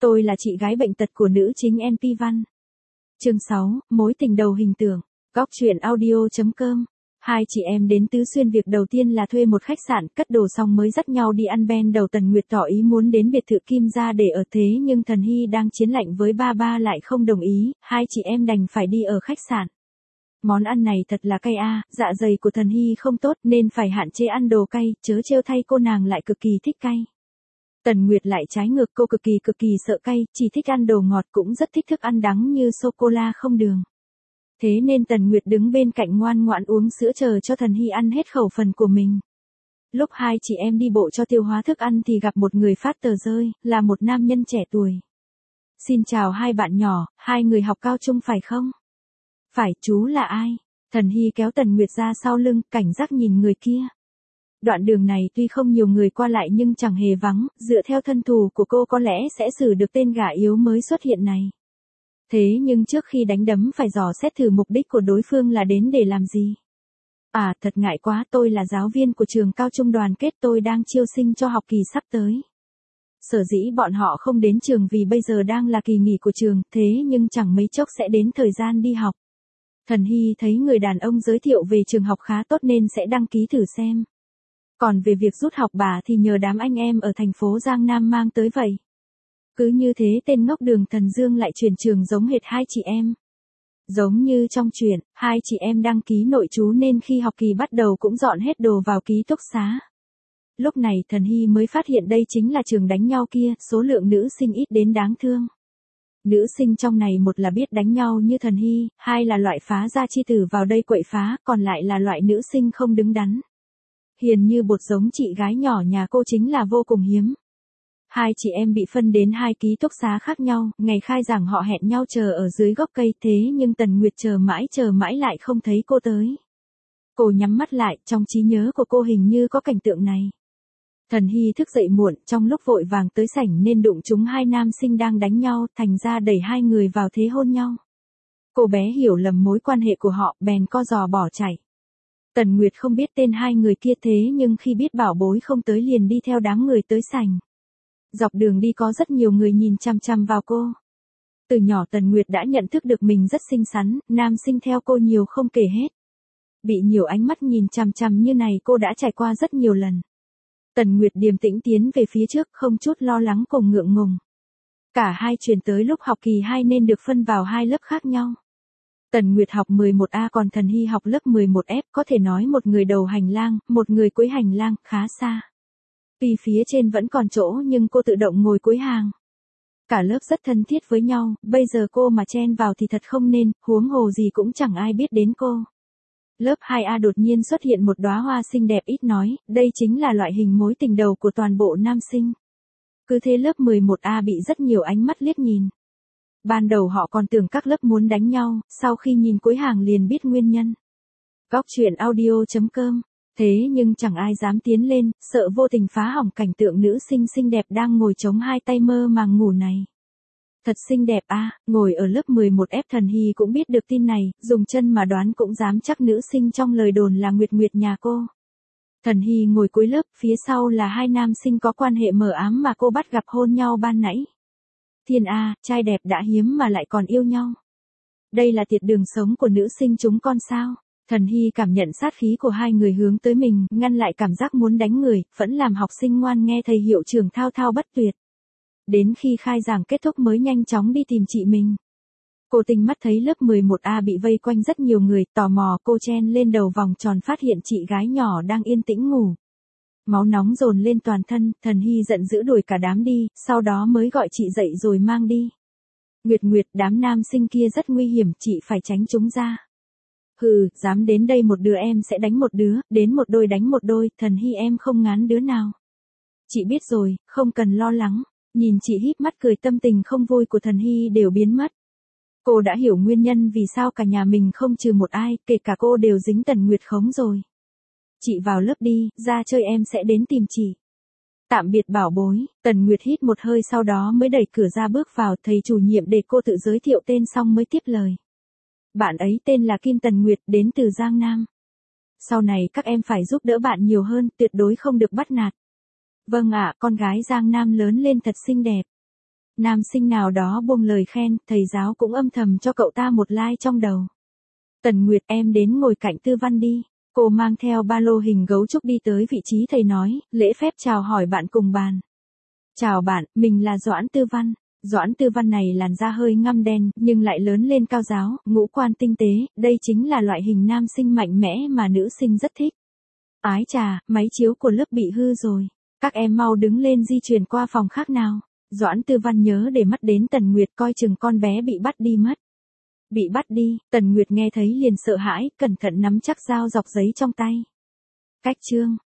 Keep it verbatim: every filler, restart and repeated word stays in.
Tôi là chị gái bệnh tật của nữ chính en pê Văn. Chương sáu, mối tình đầu hình tượng. Góc truyện audio.com. Hai chị em đến Tứ Xuyên, việc đầu tiên là thuê một khách sạn, cất đồ xong mới dắt nhau đi ăn. Ben đầu Tần Nguyệt tỏ ý muốn đến biệt thự Kim gia để ở, thế nhưng Thần Hy đang chiến lạnh với ba ba lại không đồng ý, hai chị em đành phải đi ở khách sạn. Món ăn này thật là cay a, dạ dày của Thần Hy không tốt nên phải hạn chế ăn đồ cay, chớ trêu thay cô nàng lại cực kỳ thích cay. Tần Nguyệt lại trái ngược, cô cực kỳ cực kỳ sợ cay, chỉ thích ăn đồ ngọt, cũng rất thích thức ăn đắng như sô-cô-la không đường. Thế nên Tần Nguyệt đứng bên cạnh ngoan ngoãn uống sữa chờ cho Thần Hy ăn hết khẩu phần của mình. Lúc hai chị em đi bộ cho tiêu hóa thức ăn thì gặp một người phát tờ rơi, là một nam nhân trẻ tuổi. Xin chào hai bạn nhỏ, hai người học cao trung phải không? Phải, chú là ai? Thần Hy kéo Tần Nguyệt ra sau lưng, cảnh giác nhìn người kia. Đoạn đường này tuy không nhiều người qua lại nhưng chẳng hề vắng, dựa theo thân thủ của cô có lẽ sẽ xử được tên gã yếu mới xuất hiện này. Thế nhưng trước khi đánh đấm phải dò xét thử mục đích của đối phương là đến để làm gì. À, thật ngại quá, tôi là giáo viên của trường cao trung Đoàn Kết, tôi đang chiêu sinh cho học kỳ sắp tới. Sở dĩ bọn họ không đến trường vì bây giờ đang là kỳ nghỉ của trường, thế nhưng chẳng mấy chốc sẽ đến thời gian đi học. Thần Hy thấy người đàn ông giới thiệu về trường học khá tốt nên sẽ đăng ký thử xem. Còn về việc rút học bạ thì nhờ đám anh em ở thành phố Giang Nam mang tới vậy. Cứ như thế tên ngốc Đường Thần Dương lại chuyển trường giống hệt hai chị em. Giống như trong truyện, hai chị em đăng ký nội trú nên khi học kỳ bắt đầu cũng dọn hết đồ vào ký túc xá. Lúc này Thần Hy mới phát hiện đây chính là trường đánh nhau kia, số lượng nữ sinh ít đến đáng thương. Nữ sinh trong này một là biết đánh nhau như Thần Hy, hai là loại phá gia chi tử vào đây quậy phá, còn lại là loại nữ sinh không đứng đắn. Hiền như bột giống chị gái nhỏ nhà cô chính là vô cùng hiếm. Hai chị em bị phân đến hai ký túc xá khác nhau, ngày khai giảng họ hẹn nhau chờ ở dưới gốc cây, thế nhưng Tần Nguyệt chờ mãi chờ mãi lại không thấy cô tới. Cô nhắm mắt lại, trong trí nhớ của cô hình như có cảnh tượng này. Thần Hy thức dậy muộn, trong lúc vội vàng tới sảnh nên đụng trúng hai nam sinh đang đánh nhau, thành ra đẩy hai người vào thế hôn nhau. Cô bé hiểu lầm mối quan hệ của họ, bèn co giò bỏ chạy. Tần Nguyệt không biết tên hai người kia, thế nhưng khi biết bảo bối không tới liền đi theo đám người tới sảnh. Dọc đường đi có rất nhiều người nhìn chăm chăm vào cô. Từ nhỏ Tần Nguyệt đã nhận thức được mình rất xinh xắn, nam sinh theo cô nhiều không kể hết. Bị nhiều ánh mắt nhìn chăm chăm như này cô đã trải qua rất nhiều lần. Tần Nguyệt điềm tĩnh tiến về phía trước, không chút lo lắng cùng ngượng ngùng. Cả hai chuyển tới lúc học kỳ hai nên được phân vào hai lớp khác nhau. Tần Nguyệt học mười một A còn Thần Hy học lớp mười một F, có thể nói một người đầu hành lang, một người cuối hành lang, khá xa. Vì phía trên vẫn còn chỗ nhưng cô tự động ngồi cuối hàng. Cả lớp rất thân thiết với nhau, bây giờ cô mà chen vào thì thật không nên, huống hồ gì cũng chẳng ai biết đến cô. Lớp hai A đột nhiên xuất hiện một đóa hoa xinh đẹp, ít nói, đây chính là loại hình mối tình đầu của toàn bộ nam sinh. Cứ thế lớp mười một A bị rất nhiều ánh mắt liếc nhìn. Ban đầu họ còn tưởng các lớp muốn đánh nhau, sau khi nhìn cuối hàng liền biết nguyên nhân. Góc truyện audio.com. Thế nhưng chẳng ai dám tiến lên, sợ vô tình phá hỏng cảnh tượng nữ sinh xinh đẹp đang ngồi chống hai tay mơ màng ngủ này. Thật xinh đẹp a, à, ngồi ở lớp mười một F. Thần Hy cũng biết được tin này, dùng chân mà đoán cũng dám chắc nữ sinh trong lời đồn là Nguyệt Nguyệt nhà cô. Thần Hy ngồi cuối lớp, phía sau là hai nam sinh có quan hệ mờ ám mà cô bắt gặp hôn nhau ban nãy. Thiên a, trai đẹp đã hiếm mà lại còn yêu nhau. Đây là tiệt đường sống của nữ sinh chúng con sao? Thần Hy cảm nhận sát khí của hai người hướng tới mình, ngăn lại cảm giác muốn đánh người, vẫn làm học sinh ngoan nghe thầy hiệu trưởng thao thao bất tuyệt. Đến khi khai giảng kết thúc mới nhanh chóng đi tìm chị mình. Cô tinh mắt thấy lớp mười một A bị vây quanh rất nhiều người, tò mò cô chen lên đầu vòng tròn phát hiện chị gái nhỏ đang yên tĩnh ngủ. Máu nóng dồn lên toàn thân, Thần Hy giận dữ đuổi cả đám đi, sau đó mới gọi chị dậy rồi mang đi. Nguyệt Nguyệt, đám nam sinh kia rất nguy hiểm, chị phải tránh chúng ra. Hừ, dám đến đây một đứa em sẽ đánh một đứa, đến một đôi đánh một đôi, Thần Hy em không ngán đứa nào. Chị biết rồi, không cần lo lắng. Nhìn chị híp mắt cười, tâm tình không vui của Thần Hy đều biến mất. Cô đã hiểu nguyên nhân vì sao cả nhà mình không trừ một ai, kể cả cô đều dính Tần Nguyệt khống rồi. Chị vào lớp đi, ra chơi em sẽ đến tìm chị. Tạm biệt bảo bối, Tần Nguyệt hít một hơi sau đó mới đẩy cửa ra bước vào, thầy chủ nhiệm để cô tự giới thiệu tên xong mới tiếp lời. Bạn ấy tên là Kim Tần Nguyệt, đến từ Giang Nam. Sau này các em phải giúp đỡ bạn nhiều hơn, tuyệt đối không được bắt nạt. Vâng ạ, con gái Giang Nam lớn lên thật xinh đẹp. Nam sinh nào đó buông lời khen, thầy giáo cũng âm thầm cho cậu ta một like trong đầu. Tần Nguyệt, em đến ngồi cạnh Tư Văn đi. Cô mang theo ba lô hình gấu trúc đi tới vị trí thầy nói, lễ phép chào hỏi bạn cùng bàn. Chào bạn, mình là Doãn Tư Văn. Doãn Tư Văn này làn da hơi ngăm đen, nhưng lại lớn lên cao ráo, ngũ quan tinh tế, đây chính là loại hình nam sinh mạnh mẽ mà nữ sinh rất thích. Ái chà, máy chiếu của lớp bị hư rồi. Các em mau đứng lên di chuyển qua phòng khác nào. Doãn Tư Văn nhớ để mắt đến Tần Nguyệt, coi chừng con bé bị bắt đi mất. Bị bắt đi, Tần Nguyệt nghe thấy liền sợ hãi, cẩn thận nắm chắc dao dọc giấy trong tay. Cách chương.